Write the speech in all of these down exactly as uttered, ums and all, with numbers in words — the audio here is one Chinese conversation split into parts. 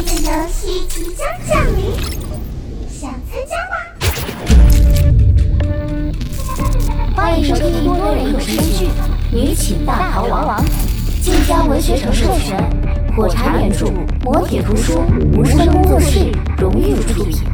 的游戏即将降临，想参加吗？欢迎收听多人有声剧《女寝大逃亡》，晋江文学城授权，火柴原著，磨铁图书，无声工作室荣誉出品。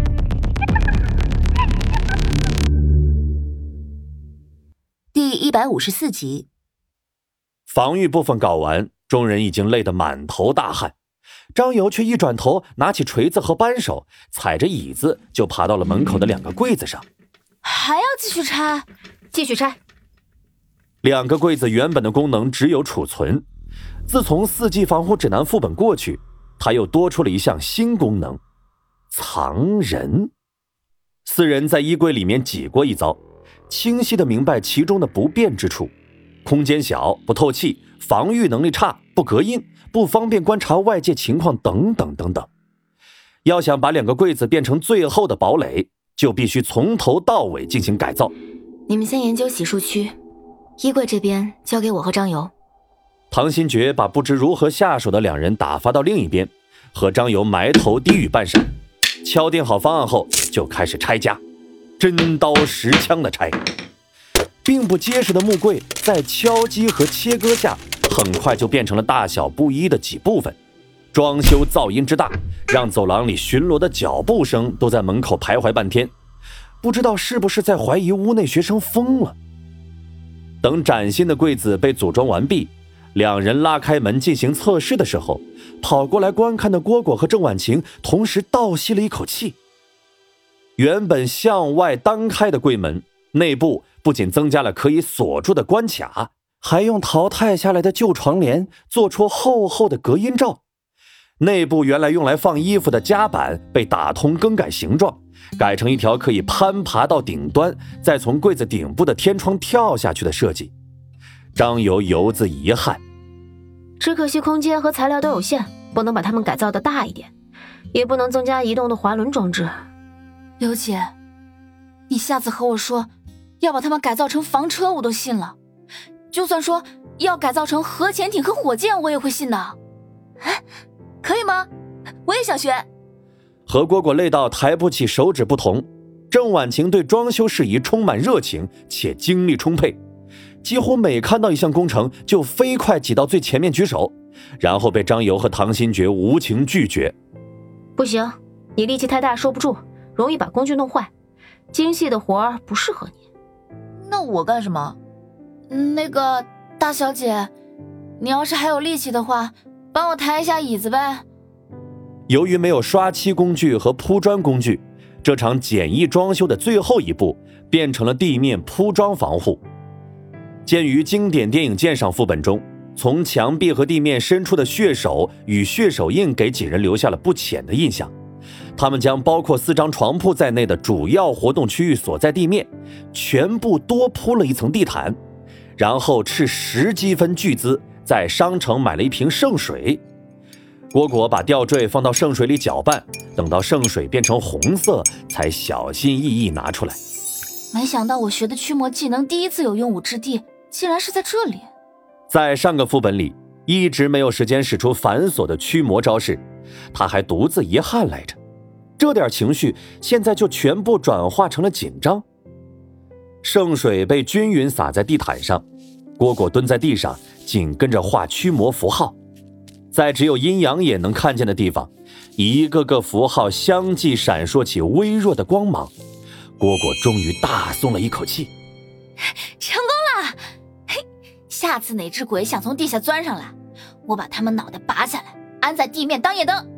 第一百五十四集。 防御部分搞完，众人已经累得满头大汗。张游却一转头，拿起锤子和扳手，踩着椅子就爬到了门口的两个柜子上。 还要继续拆？继续拆。 两个柜子原本的功能只有储存，自从四季防护指南副本过去，它又多出了一项新功能——藏人。四人在衣柜里面挤过一遭，清晰地明白其中的不便之处：空间小，不透气，防御能力差，不隔音，不方便观察外界情况等等等等。要想把两个柜子变成最后的堡垒，就必须从头到尾进行改造。 你们先研究洗漱区，衣柜这边交给我和张游。 唐新觉把不知如何下手的两人打发到另一边，和张游埋头低语半晌，敲定好方案后就开始拆家，真刀实枪的拆。并不结实的木柜在敲击和切割下，很快就变成了大小不一的几部分。装修噪音之大，让走廊里巡逻的脚步声都在门口徘徊半天，不知道是不是在怀疑屋内学生疯了。等崭新的柜子被组装完毕，两人拉开门进行测试的时候，跑过来观看的蝈蝈和郑婉晴同时倒吸了一口气。原本向外单开的柜门内部不仅增加了可以锁住的关卡，还用淘汰下来的旧床帘做出厚厚的隔音罩。内部原来用来放衣服的夹板被打通更改形状，改成一条可以攀爬到顶端，再从柜子顶部的天窗跳下去的设计。张游游自遗憾， 只可惜空间和材料都有限，不能把它们改造的大一点，也不能增加移动的滑轮装置。 刘姐，你下次和我说要把它们改造成房车我都信了，就算说要改造成核潜艇和火箭我也会信的。哎，可以吗？我也想学。 和蝈蝈累到抬不起手指不同，郑婉晴对装修事宜充满热情且精力充沛，几乎每看到一项工程就飞快挤到最前面举手，然后被张游和唐新觉无情拒绝。 不行，你力气太大收不住，容易把工具弄坏，精细的活儿不适合你。 那我干什么？那个大小姐，你要是还有力气的话，帮我抬一下椅子呗。 由于没有刷漆工具和铺砖工具，这场简易装修的最后一步变成了地面铺装防护。鉴于经典电影鉴赏副本中，从墙壁和地面伸出的血手与血手印给几人留下了不浅的印象，他们将包括四张床铺在内的主要活动区域锁在地面，全部多铺了一层地毯，然后斥十积分巨资在商城买了一瓶圣水。蝈蝈把吊坠放到圣水里搅拌，等到圣水变成红色，才小心翼翼拿出来。 没想到我学的驱魔技能第一次有用武之地，竟然是在这里。 在上个副本里一直没有时间使出繁琐的驱魔招式，他还独自遗憾来着，这点情绪现在就全部转化成了紧张。圣水被均匀洒在地毯上，蝈蝈蹲在地上紧跟着画驱魔符号，在只有阴阳眼能看见的地方，一个个符号相继闪烁起微弱的光芒。蝈蝈终于大松了一口气， 成功了！嘿，下次哪只鬼想从地下钻上来，我把他们脑袋拔下来，安在地面当夜灯。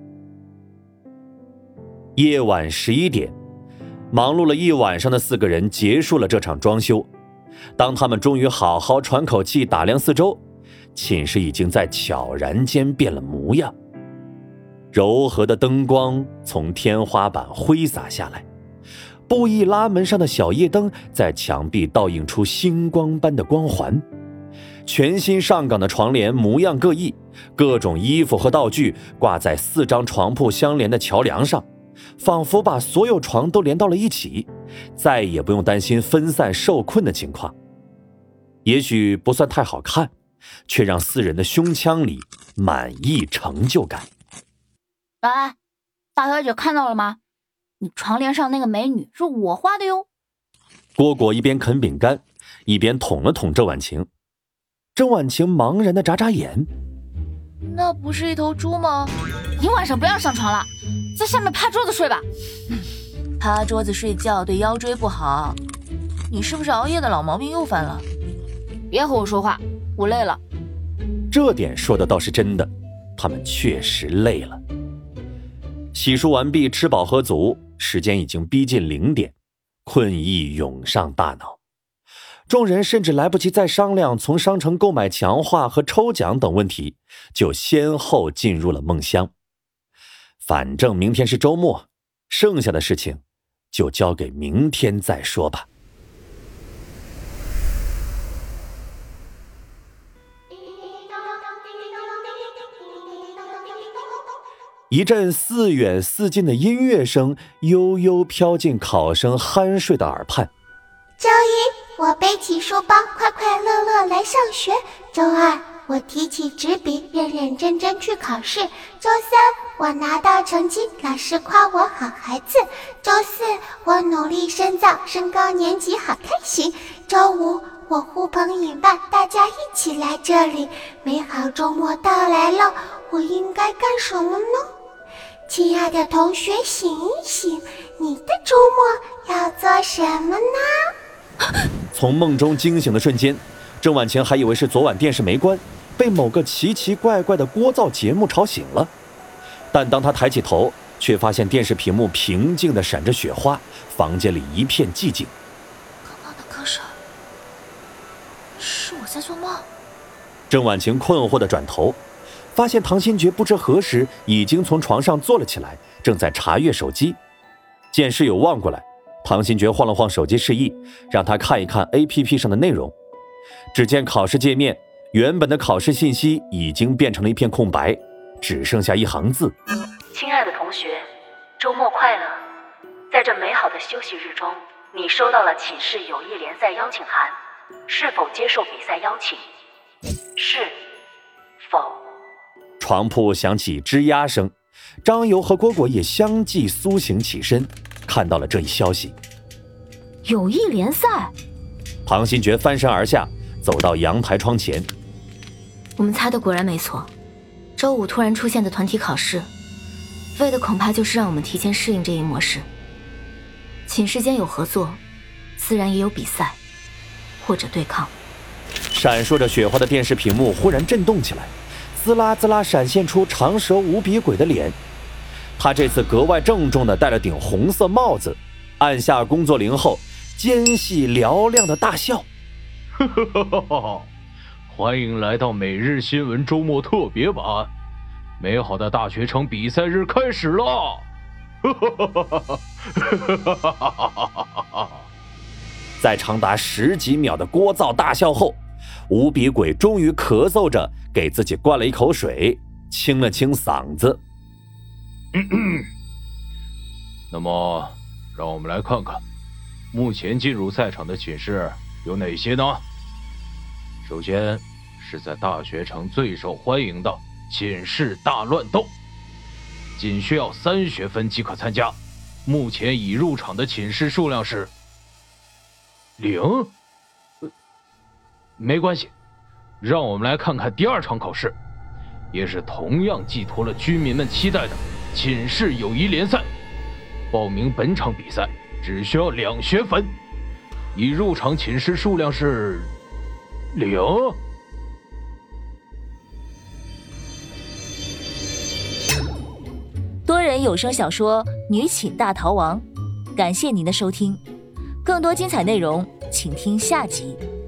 夜晚十一点，忙碌了一晚上的四个人结束了这场装修。当他们终于好好喘口气，打量四周，寝室已经在悄然间变了模样。柔和的灯光从天花板挥洒下来，布艺拉门上的小夜灯在墙壁倒映出星光般的光环。全新上岗的床帘模样各异，各种衣服和道具挂在四张床铺相连的桥梁上，仿佛把所有床都连到了一起，再也不用担心分散受困的情况。也许不算太好看，却让四人的胸腔里满溢成就感。 哎，大小姐看到了吗？你床帘上那个美女是我画的哟。 蝈蝈一边啃饼干，一边捅了捅郑婉晴。郑婉晴茫然地眨眨眼。 那不是一头猪吗？你晚上不要上床了，在下面趴桌子睡吧。 趴桌子睡觉对腰椎不好。你是不是熬夜的老毛病又犯了？ 别和我说话，我累了。 这点说的倒是真的，他们确实累了。洗漱完毕，吃饱喝足，时间已经逼近零点，困意涌上大脑。众人甚至来不及再商量从商城购买强化和抽奖等问题，就先后进入了梦乡。反正明天是周末，剩下的事情就交给明天再说吧。一阵似远似近的音乐声悠悠飘进考生酣睡的耳畔。 周一，我背起书包，快快乐乐来上学。周二，我提起纸笔，认认真真去考试。周三，我拿到成绩，老师夸我好孩子。周四，我努力深造，升高年级好开心。周五，我呼朋引伴，大家一起来这里。美好周末到来了，我应该干什么呢？亲爱的同学，醒一醒，你的周末要做什么呢？ 从梦中惊醒的瞬间，郑婉晴还以为是昨晚电视没关，被某个奇奇怪怪的聒噪节目吵醒了。但当她抬起头，却发现电视屏幕平静地闪着雪花，房间里一片寂静。 刚刚的歌声，是我在做梦？ 郑婉晴困惑地转头，发现唐新觉不知何时已经从床上坐了起来，正在查阅手机。见室友望过来，唐新觉晃了晃手机示意，让他看一看 A P P 上的内容。只见考试界面原本的考试信息已经变成了一片空白，只剩下一行字： 亲爱的同学，周末快乐！在这美好的休息日中，你收到了寝室友谊联赛邀请函，是否接受比赛邀请？是否？ 床铺响起吱呀声，张游和蝈蝈也相继苏醒起身，看到了这一消息。 友谊联赛？ 唐新觉翻身而下，走到阳台窗前。 我们猜的果然没错，周五突然出现的团体考试，为的恐怕就是让我们提前适应这一模式。寝室间有合作，自然也有比赛或者对抗。 闪烁着雪花的电视屏幕忽然震动起来，滋啦滋啦闪现出长舌无比鬼的脸。他这次格外郑重地戴了顶红色帽子，按下工作铃后，尖细嘹亮的大笑。 欢迎来到每日新闻周末特别版，美好的大学城比赛日开始了。 在长达十几秒的聒噪大笑后，无比鬼终于咳嗽着给自己灌了一口水，清了清嗓子。 那么让我们来看看目前进入赛场的寝室有哪些呢？首先是在大学城最受欢迎的寝室大乱斗，仅需要三学分即可参加，目前已入场的寝室数量是零、呃、没关系，让我们来看看第二场考试，也是同样寄托了居民们期待的寝室友谊联赛。报名本场比赛只需要两学分，已入场寝室数量是零。 多人有声小说《女寝大逃亡》，感谢您的收听，更多精彩内容请听下集。